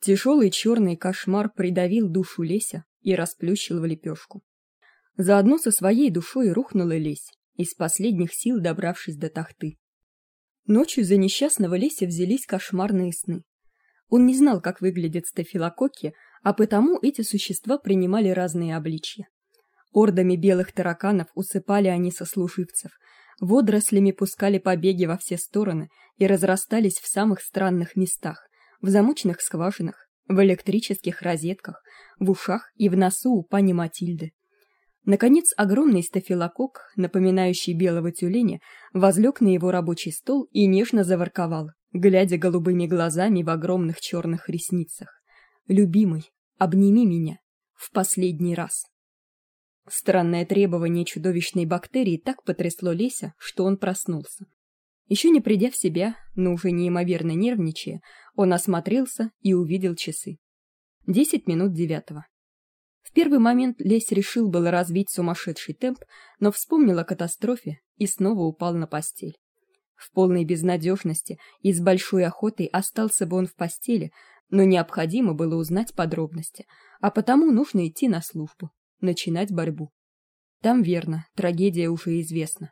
Тяжелый черный кошмар придавил душу Леся и расплющил в лепешку. Заодно со своей душой рухнула Лесь, из последних сил добравшись до тахты. Ночью за несчастного Леся взялись кошмарные сны. Он не знал, как выглядят стафилококки, а потому эти существа принимали разные обличья. Ордами белых тараканов усыпали они сослуживцев, водорослями пускали побеги во все стороны и разрастались в самых странных местах: в замочных скважинах, в электрических розетках, в ушах и в носу у пани Матильды. Наконец, огромный стафилококк, напоминающий белого тюленя, возлег на его рабочий стол и нежно заворковал, глядя голубыми глазами в огромных черных ресницах: «Любимый, обними меня в последний раз». Странное требование чудовищной бактерии так потрясло Леся, что он проснулся. Еще не придя в себя, но уже неимоверно нервничая, он осмотрелся и увидел часы. 10 минут 9. В первый момент Лесь решил было развить сумасшедший темп, но вспомнил о катастрофе и снова упал на постель. В полной безнадежности и с большой охотой остался бы он в постели, но необходимо было узнать подробности, а потому нужно идти на службу, начинать борьбу. Там, верно, трагедия уже известна.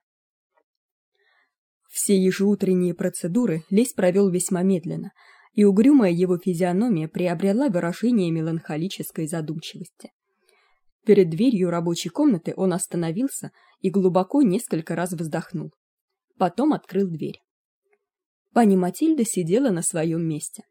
Все ежеутренние процедуры Лесь провел весьма медленно, и угрюмая его физиономия приобрела выражение меланхолической задумчивости. Перед дверью рабочей комнаты он остановился и глубоко несколько раз вздохнул. Потом открыл дверь. Пани Матильда сидела на своем месте.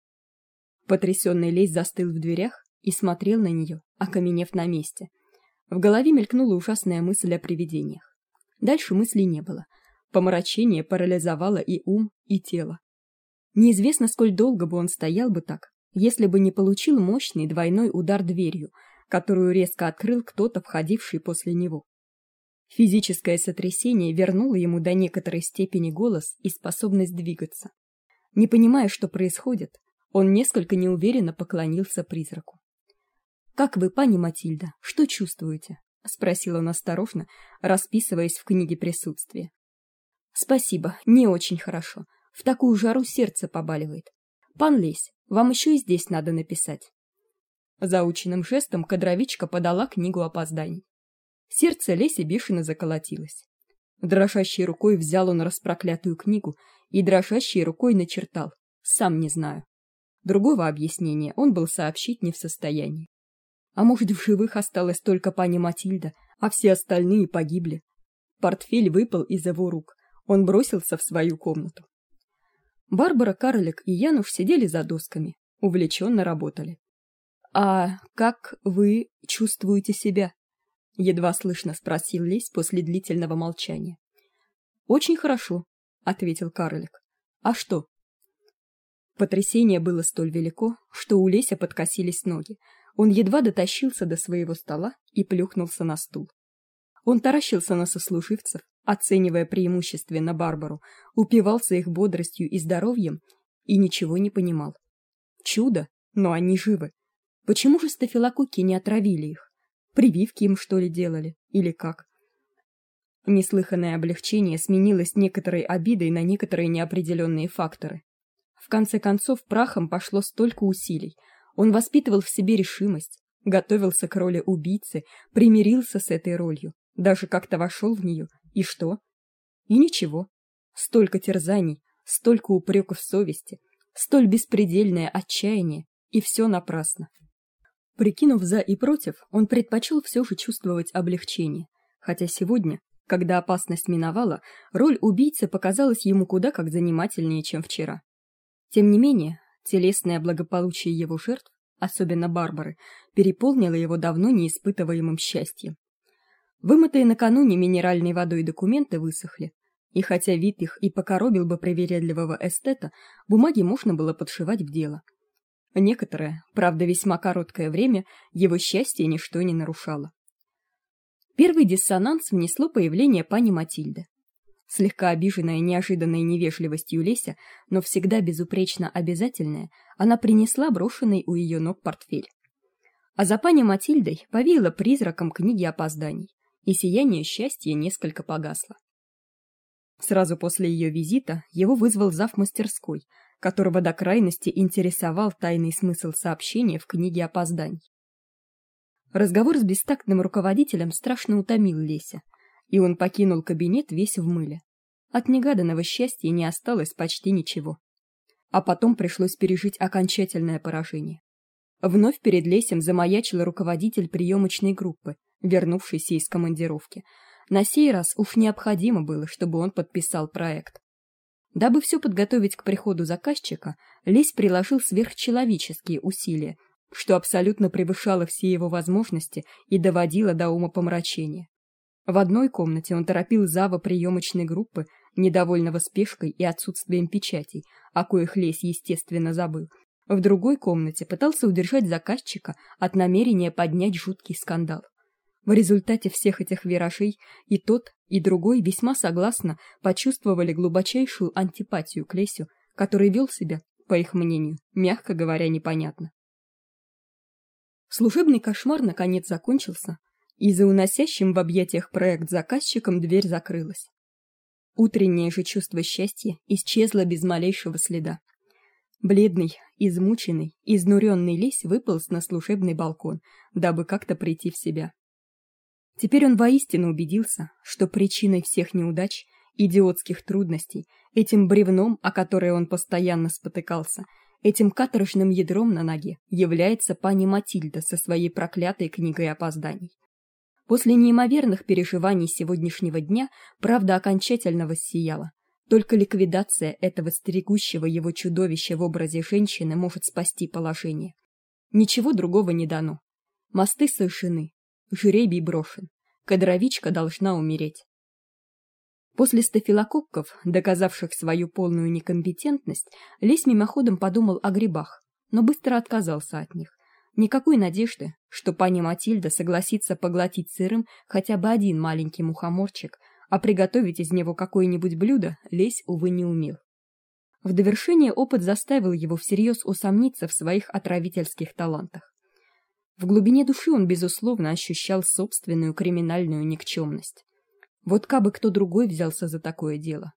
Потрясенный Лесь застыл в дверях и смотрел на нее, окаменев на месте. В голове мелькнула ужасная мысль о привидениях. Дальше мыслей не было. Помрачение парализовало и ум, и тело. Неизвестно, сколь долго бы он стоял бы так, если бы не получил мощный двойной удар дверью, которую резко открыл кто-то, входивший после него. Физическое сотрясение вернуло ему до некоторой степени голос и способность двигаться. Не понимая, что происходит, он несколько неуверенно поклонился призраку. «Как вы, пани Матильда, что чувствуете?» — спросил он осторожно, расписываясь в книге присутствия. «Спасибо, не очень хорошо. В такую жару сердце побаливает. Пан Лесь, вам еще и здесь надо написать». Заученным жестом кадровичка подала книгу опозданий. Сердце Леся бешено заколотилось. Дрожащей рукой взял он распроклятую книгу и дрожащей рукой начертал: «Сам не знаю». Другого объяснения он был сообщить не в состоянии. А может, в живых осталась только пани Матильда, а все остальные погибли. Портфель выпал из его рук. Он бросился в свою комнату. Барбара, Карлик и Януш сидели за досками, увлеченно работали. «А как вы чувствуете себя?» — едва слышно спросил Лесь после длительного молчания. «Очень хорошо», — ответил Карлик. «А что?» Потрясение было столь велико, что у Леся подкосились ноги. Он едва дотащился до своего стола и плюхнулся на стул. Он таращился на сослуживцев, оценивая преимущественно Барбару, упивался их бодростью и здоровьем и ничего не понимал. Чудо, но они живы. Почему же стафилококки не отравили их? Прививки им, что ли, делали? Или как? Неслыханное облегчение сменилось некоторой обидой на некоторые неопределенные факторы. В конце концов, прахом пошло столько усилий. Он воспитывал в себе решимость, готовился к роли убийцы, примирился с этой ролью, даже как-то вошел в нее. И что? И ничего. Столько терзаний, столько упреков совести, столь беспредельное отчаяние, и все напрасно. Прикинув за и против, он предпочел все же чувствовать облегчение, хотя сегодня, когда опасность миновала, роль убийцы показалась ему куда как занимательнее, чем вчера. Тем не менее, телесное благополучие его жертв, особенно Барбары, переполнило его давно неиспытываемым счастьем. Вымытые накануне минеральной водой документы высохли, и хотя вид их и покоробил бы привередливого эстета, бумаги можно было подшивать в дело. Некоторое, правда весьма короткое время, его счастье ничто не нарушало. Первый диссонанс внесло появление пани Матильды. Слегка обиженная неожиданной невежливостью Леся, но всегда безупречно обязательная, она принесла брошенный у ее ног портфель. А за пани Матильдой повеяло призраком книги опозданий, и сияние счастья несколько погасло. Сразу после ее визита его вызвал зав. Мастерской, которого до крайности интересовал тайный смысл сообщения в книге опозданий. Разговор с бестактным руководителем страшно утомил Леся, и он покинул кабинет весь в мыле. От негаданного счастья не осталось почти ничего. А потом пришлось пережить окончательное поражение. Вновь перед Лесем замаячил руководитель приемочной группы, вернувшийся из командировки. На сей раз уж необходимо было, чтобы он подписал проект. Дабы все подготовить к приходу заказчика, Лесь приложил сверхчеловеческие усилия, что абсолютно превышало все его возможности и доводило до умопомрачения. В одной комнате он торопил зава приемочной группы, недовольного спешкой и отсутствием печатей, о коих Лесь, естественно, забыл. В другой комнате пытался удержать заказчика от намерения поднять жуткий скандал. В результате всех этих виражей и тот, и другой весьма согласно почувствовали глубочайшую антипатию к Лесю, который вел себя, по их мнению, мягко говоря, непонятно. Служебный кошмар наконец закончился, и за уносящим в объятиях проект заказчиком дверь закрылась. Утреннее же чувство счастья исчезло без малейшего следа. Бледный, измученный, изнуренный Лесь выполз на служебный балкон, дабы как-то прийти в себя. Теперь он воистину убедился, что причиной всех неудач, идиотских трудностей, этим бревном, о которое он постоянно спотыкался, этим каторжным ядром на ноге является пани Матильда со своей проклятой книгой опозданий. После неимоверных переживаний сегодняшнего дня правда окончательно воссияла. Только ликвидация этого стерегущего его чудовища в образе женщины может спасти положение. Ничего другого не дано. Мосты сожжены, жребий брошен, кадровичка должна умереть. После стафилококков, доказавших свою полную некомпетентность, Лесь мимоходом подумал о грибах, но быстро отказался от них. Никакой надежды, что пани Матильда согласится поглотить сырым хотя бы один маленький мухоморчик, а приготовить из него какое-нибудь блюдо Лесь, увы, не умел. В довершение опыт заставил его всерьез усомниться в своих отравительских талантах. В глубине души он, безусловно, ощущал собственную криминальную никчемность. Вот кабы кто другой взялся за такое дело.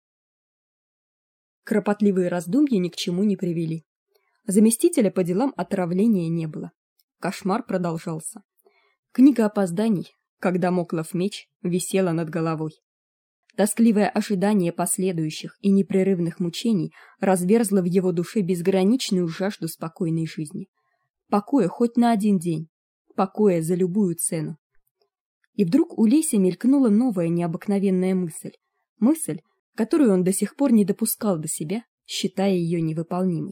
Кропотливые раздумья ни к чему не привели. Заместителя по делам отравления не было. Кошмар продолжался. Книга опозданий, как дамоклов меч, висела над головой. Тоскливое ожидание последующих и непрерывных мучений разверзло в его душе безграничную жажду спокойной жизни. Покоя хоть на один день, покоя за любую цену. И вдруг у Леся мелькнула новая необыкновенная мысль, которую он до сих пор не допускал до себя, считая ее невыполнимой.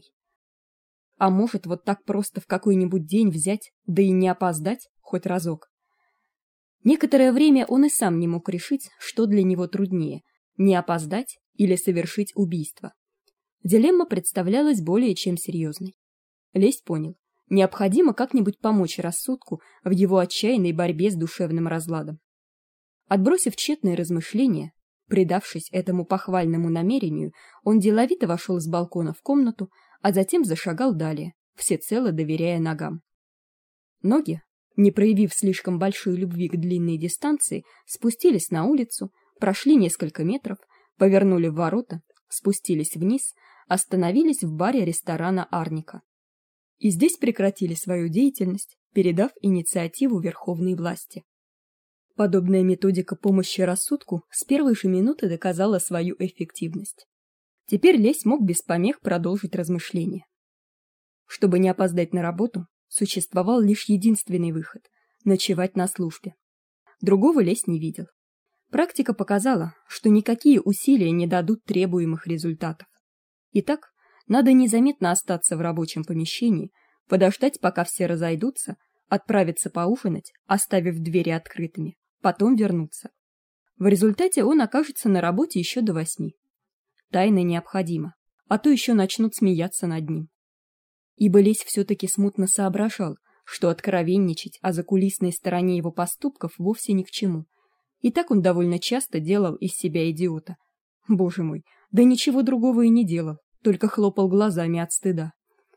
А может, вот так просто в какой-нибудь день взять, да и не опоздать хоть разок. Некоторое время он и сам не мог решить, что для него труднее: не опоздать или совершить убийство. Дилемма представлялась более чем серьезной. Лесь понял: необходимо как-нибудь помочь рассудку в его отчаянной борьбе с душевным разладом. Отбросив тщетные размышления, предавшись этому похвальному намерению, он деловито вошел с балкона в комнату, а затем зашагал далее, всецело доверяя ногам. Ноги, не проявив слишком большой любви к длинной дистанции, спустились на улицу, прошли несколько метров, повернули в ворота, спустились вниз, остановились в баре ресторана Арника. И здесь прекратили свою деятельность, передав инициативу верховной власти. Подобная методика помощи рассудку с первой же минуты доказала свою эффективность. Теперь Лесь мог без помех продолжить размышления. Чтобы не опоздать на работу, существовал лишь единственный выход — ночевать на службе. Другого Лесь не видел. Практика показала, что никакие усилия не дадут требуемых результатов. Итак, надо незаметно остаться в рабочем помещении, подождать, пока все разойдутся, отправиться поужинать, оставив двери открытыми, потом вернуться. В результате он окажется на работе еще до 8. Тайна необходима, а то еще начнут смеяться над ним. Ибо Лесь все-таки смутно соображал, что откровенничать о закулисной стороне его поступков вовсе ни к чему. И так он довольно часто делал из себя идиота. Боже мой, да ничего другого и не делал, только хлопал глазами от стыда.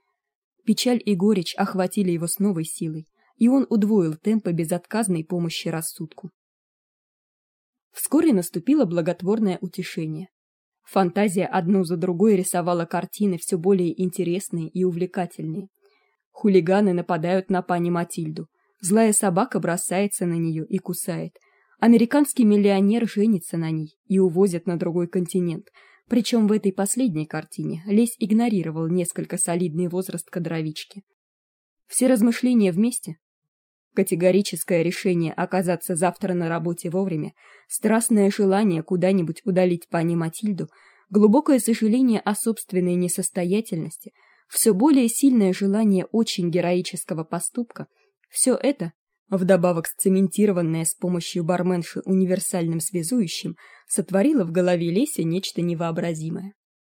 Печаль и горечь охватили его с новой силой, и он удвоил темпы безотказной помощи рассудку. Вскоре наступило благотворное утешение. Фантазия одну за другой рисовала картины все более интересные и увлекательные. Хулиганы нападают на пани Матильду. Злая собака бросается на нее и кусает. Американский миллионер женится на ней и увозят на другой континент. Причем в этой последней картине Лесь игнорировал несколько солидный возраст кадровички. Все размышления вместе, категорическое решение оказаться завтра на работе вовремя, страстное желание куда-нибудь удалить пани Матильду, глубокое сожаление о собственной несостоятельности, все более сильное желание очень героического поступка, все это, вдобавок сцементированное с помощью барменши универсальным связующим, сотворило в голове Леся нечто невообразимое.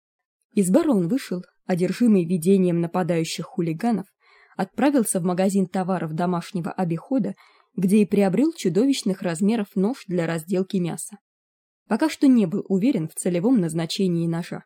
Из бара он вышел, одержимый видением нападающих хулиганов, отправился в магазин товаров домашнего обихода, где и приобрел чудовищных размеров нож для разделки мяса. Пока что не был уверен в целевом назначении ножа.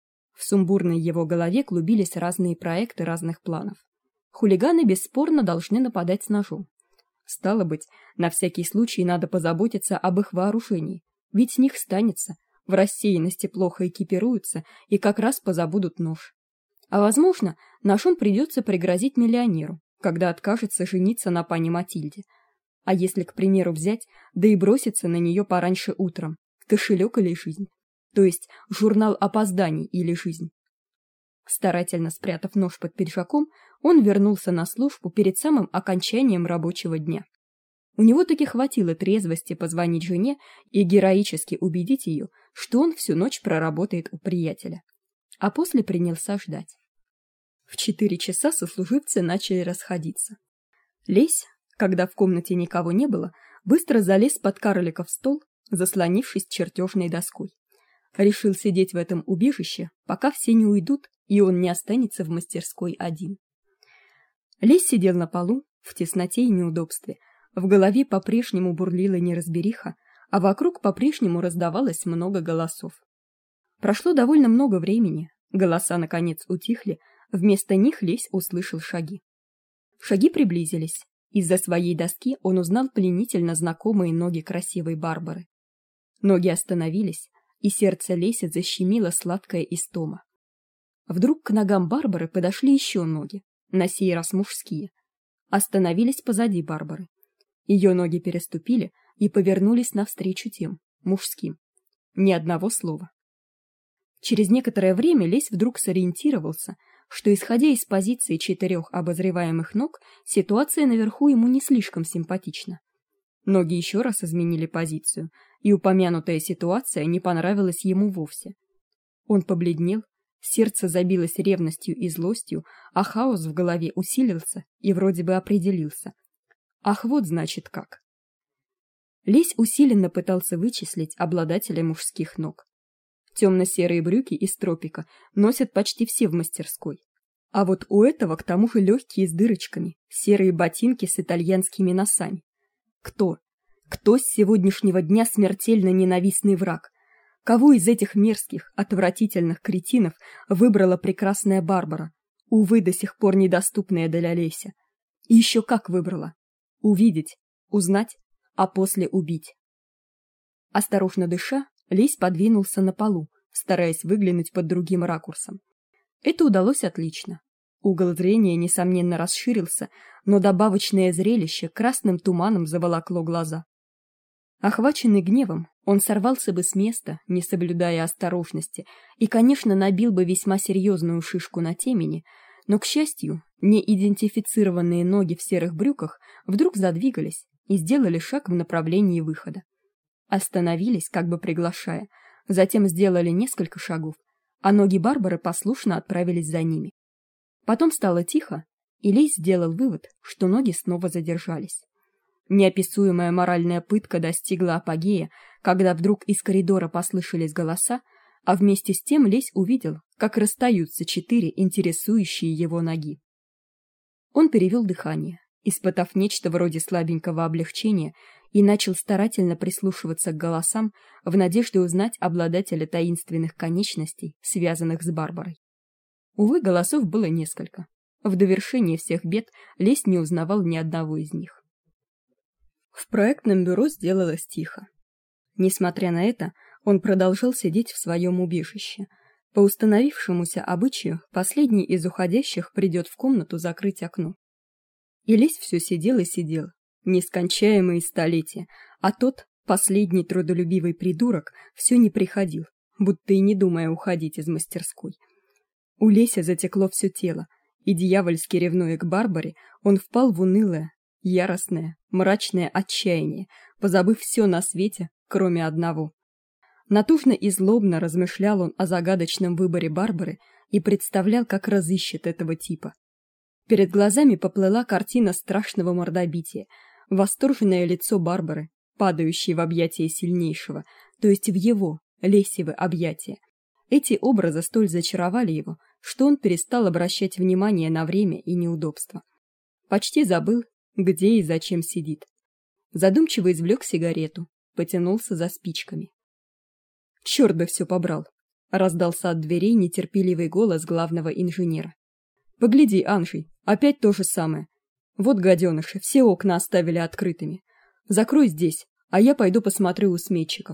В сумбурной его голове клубились разные проекты разных планов. Хулиганы бесспорно должны нападать с ножом. Стало быть, на всякий случай надо позаботиться об их вооружении, ведь с них станется, в рассеянности плохо экипируются и как раз позабудут нож. А возможно, ножом придется пригрозить миллионеру, когда откажется жениться на пани Матильде. А если, к примеру, взять, да и броситься на нее пораньше утром, кошелек или жизнь, то есть журнал опозданий или жизнь. Старательно спрятав нож под пиджаком, он вернулся на службу перед самым окончанием рабочего дня. У него таки хватило трезвости позвонить жене и героически убедить ее, что он всю ночь проработает у приятеля. А после принялся ждать. В 4 часа сослуживцы начали расходиться. Лесь, когда в комнате никого не было, быстро залез под карликов стол, заслонившись чертежной доской. Решил сидеть в этом убежище, пока все не уйдут, и он не останется в мастерской один. Лесь сидел на полу, в тесноте и неудобстве. В голове по-прежнему бурлила неразбериха, а вокруг по-прежнему раздавалось много голосов. Прошло довольно много времени, голоса наконец утихли, вместо них Лесь услышал шаги. Шаги приблизились. Из-за своей доски он узнал пленительно знакомые ноги красивой Барбары. Ноги остановились, и сердце Леся защемило сладкая истома. Вдруг к ногам Барбары подошли еще ноги, на сей раз мужские. Остановились позади Барбары. Ее ноги переступили и повернулись навстречу тем, мужским. Ни одного слова. Через некоторое время Лесь вдруг сориентировался, что, исходя из позиции 4 обозреваемых ног, ситуация наверху ему не слишком симпатична. Ноги еще раз изменили позицию, и упомянутая ситуация не понравилась ему вовсе. Он побледнел, сердце забилось ревностью и злостью, а хаос в голове усилился и вроде бы определился. Ах, вот значит как. Лесь усиленно пытался вычислить обладателя мужских ног. Темно-серые брюки из тропика носят почти все в мастерской. А вот у этого к тому же легкие с дырочками, серые ботинки с итальянскими носами. Кто с сегодняшнего дня смертельно ненавистный враг? Кого из этих мерзких, отвратительных кретинов выбрала прекрасная Барбара, увы, до сих пор недоступная для Леся? И еще как выбрала. Увидеть, узнать, а после убить. Осторожно дыша, Лесь подвинулся на полу, стараясь выглянуть под другим ракурсом. Это удалось отлично. Угол зрения, несомненно, расширился, но добавочное зрелище красным туманом заволокло глаза. Охваченный гневом, он сорвался бы с места, не соблюдая осторожности, и, конечно, набил бы весьма серьезную шишку на темени, но, к счастью, неидентифицированные ноги в серых брюках вдруг задвигались и сделали шаг в направлении выхода. Остановились, как бы приглашая, затем сделали несколько шагов, а ноги Барбары послушно отправились за ними. Потом стало тихо, и Лесь сделал вывод, что ноги снова задержались. Неописуемая моральная пытка достигла апогея, когда вдруг из коридора послышались голоса, а вместе с тем Лесь увидел, как расстаются 4 интересующие его ноги. Он перевел дыхание, испытав нечто вроде слабенького облегчения, и начал старательно прислушиваться к голосам в надежде узнать обладателя таинственных конечностей, связанных с Барбарой. Увы, голосов было несколько. В довершение всех бед Лесь не узнавал ни одного из них. В проектном бюро сделалось тихо. Несмотря на это, Он продолжал сидеть в своем убежище. По установившемуся обычаю, последний из уходящих придет в комнату закрыть окно. И лесь все сидел и сидел, нескончаемые столетия, а тот, последний трудолюбивый придурок, все не приходил, будто и не думая уходить из мастерской. У Леся затекло все тело, и дьявольски ревнуя к Барбаре, он впал в унылое, яростное, мрачное отчаяние, позабыв все на свете, кроме одного. Натужно и злобно размышлял он о загадочном выборе Барбары и представлял, как разыщет этого типа. Перед глазами поплыла картина страшного мордобития, восторженное лицо Барбары, падающей в объятия сильнейшего, то есть в его, Лесевы, объятия. Эти образы столь зачаровали его, что он перестал обращать внимание на время и неудобства. Почти забыл, где и зачем сидит. Задумчиво извлек сигарету, потянулся за спичками. «Черт бы все побрал!» — раздался от дверей нетерпеливый голос главного инженера. «Погляди, Анжей, опять то же самое. Вот гаденыши, все окна оставили открытыми. Закрой здесь, а я пойду посмотрю у сметчиков».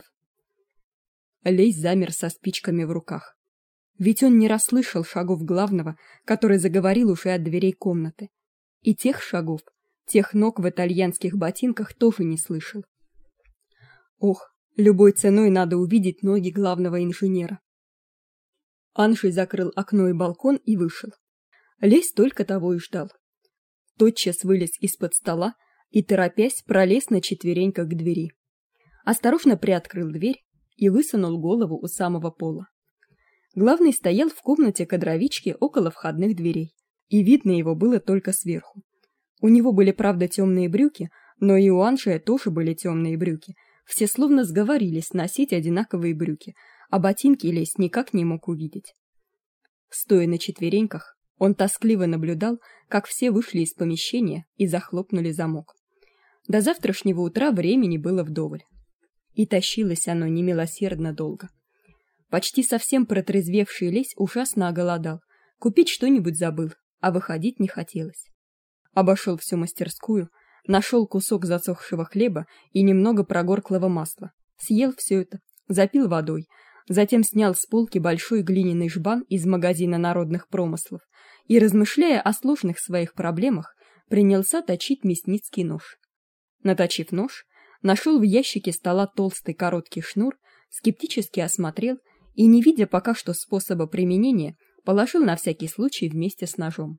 Лесь замер со спичками в руках. Ведь он не расслышал шагов главного, который заговорил уже от дверей комнаты. И тех шагов, тех ног в итальянских ботинках тоже не слышал. Ох, любой ценой надо увидеть ноги главного инженера. Анжей закрыл окно и балкон и вышел. Лесь только того и ждал. Тотчас вылез из-под стола и, торопясь, пролез на четвереньках к двери. Осторожно приоткрыл дверь и высунул голову у самого пола. Главный стоял в комнате кадровички около входных дверей, и видно его было только сверху. У него были, правда, темные брюки, но и у Анжея тоже были темные брюки. Все словно сговорились носить одинаковые брюки, а ботинки Лесь никак не мог увидеть. Стоя на четвереньках, он тоскливо наблюдал, как все вышли из помещения и захлопнули замок. До завтрашнего утра времени было вдоволь. И тащилось оно немилосердно долго. Почти совсем протрезвевший Лесь ужасно оголодал, купить что-нибудь забыл, а выходить не хотелось. Обошел всю мастерскую, нашел кусок засохшего хлеба и немного прогорклого масла, съел все это, запил водой, затем снял с полки большой глиняный жбан из магазина народных промыслов и, размышляя о сложных своих проблемах, принялся точить мясницкий нож. Наточив нож, нашел в ящике стола толстый короткий шнур, скептически осмотрел и, не видя пока что способа применения, положил на всякий случай вместе с ножом.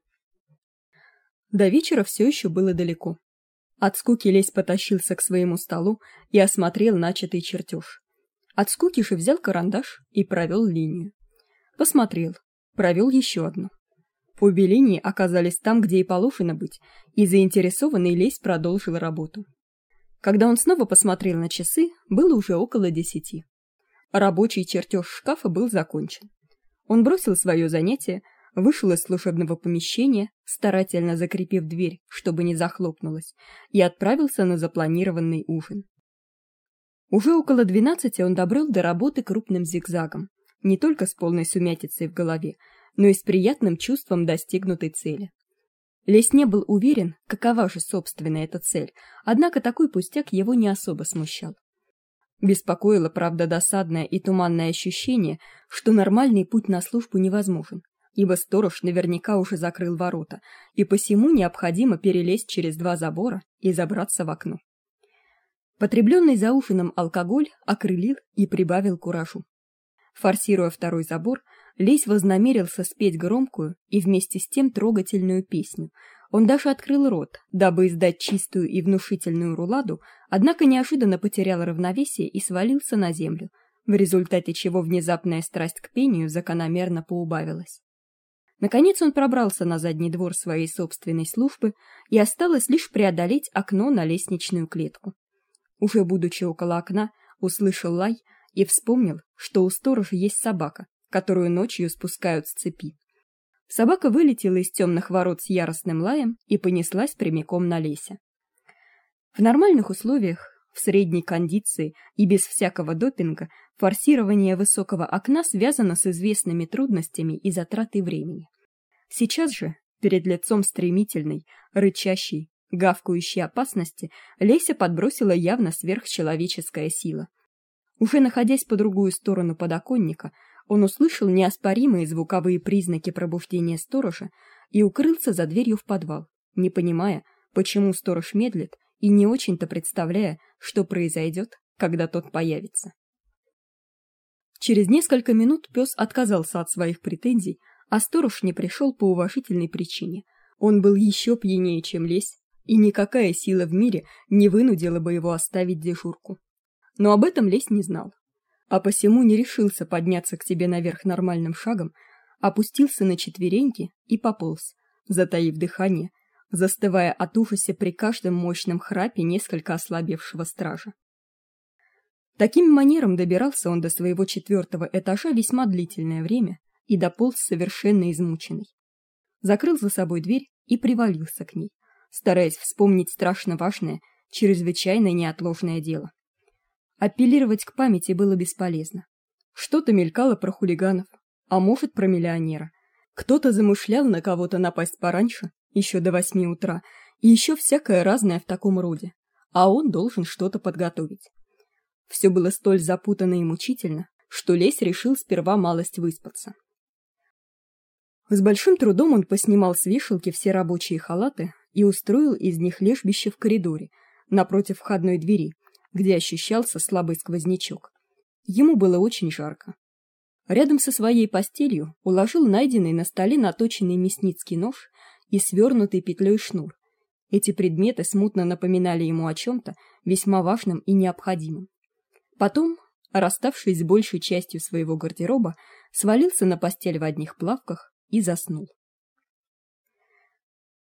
До вечера все еще было далеко. От скуки Лесь потащился к своему столу и осмотрел начатый чертеж. От скуки же взял карандаш и провел линию. Посмотрел, провел еще одну. Обе линии оказались там, где и положено быть, и заинтересованный Лесь продолжил работу. Когда он снова посмотрел на часы, было уже около 10. Рабочий чертеж шкафа был закончен. Он бросил свое занятие, вышел из служебного помещения, старательно закрепив дверь, чтобы не захлопнулась, и отправился на запланированный ужин. Уже около 12 он добрел до работы крупным зигзагом, не только с полной сумятицей в голове, но и с приятным чувством достигнутой цели. Лесь не был уверен, какова же собственная эта цель, однако такой пустяк его не особо смущал. Беспокоило, правда, досадное и туманное ощущение, что нормальный путь на службу невозможен, ибо сторож наверняка уже закрыл ворота, и посему необходимо перелезть через 2 забора и забраться в окно. Потребленный за ужином алкоголь окрылил и прибавил куражу. Форсируя 2-й забор, Лесь вознамерился спеть громкую и вместе с тем трогательную песню. Он даже открыл рот, дабы издать чистую и внушительную руладу, однако неожиданно потерял равновесие и свалился на землю, в результате чего внезапная страсть к пению закономерно поубавилась. Наконец он пробрался на задний двор своей собственной службы, и осталось лишь преодолеть окно на лестничную клетку. Уже будучи около окна, услышал лай и вспомнил, что у сторожа есть собака, которую ночью спускают с цепи. Собака вылетела из темных ворот с яростным лаем и понеслась прямиком на Леся. В нормальных условиях, в средней кондиции и без всякого допинга, форсирование высокого окна связано с известными трудностями и затратой времени. Сейчас же, перед лицом стремительной, рычащей, гавкающей опасности, Леся подбросила явно сверхчеловеческая сила. Уже находясь по другую сторону подоконника, он услышал неоспоримые звуковые признаки пробуждения сторожа и укрылся за дверью в подвал, не понимая, почему сторож медлит и не очень-то представляя, что произойдет, когда тот появится. Через несколько минут пес отказался от своих претензий, а сторож не пришел по уважительной причине. Он был еще пьянее, чем лесь, и никакая сила в мире не вынудила бы его оставить дежурку. Но об этом лесь не знал, а посему не решился подняться к себе наверх нормальным шагом, опустился на четвереньки и пополз, затаив дыхание, застывая от ужаса при каждом мощном храпе несколько ослабевшего стража. Таким манером добирался он до своего 4-го этажа весьма длительное время и дополз совершенно измученный. Закрыл за собой дверь и привалился к ней, стараясь вспомнить страшно важное, чрезвычайно неотложное дело. Апеллировать к памяти было бесполезно. Что-то мелькало про хулиганов, а может, про миллионера. Кто-то замышлял на кого-то напасть пораньше, еще до 8 утра, и еще всякое разное в таком роде, а он должен что-то подготовить. Все было столь запутанно и мучительно, что лесь решил сперва малость выспаться. С большим трудом он поснимал с вешалки все рабочие халаты и устроил из них лежбище в коридоре, напротив входной двери, где ощущался слабый сквознячок. Ему было очень жарко. Рядом со своей постелью уложил найденный на столе наточенный мясницкий нож и свернутый петлей шнур. Эти предметы смутно напоминали ему о чем-то весьма важном и необходимом. Потом, расставшись с большей частью своего гардероба, свалился на постель в одних плавках и заснул.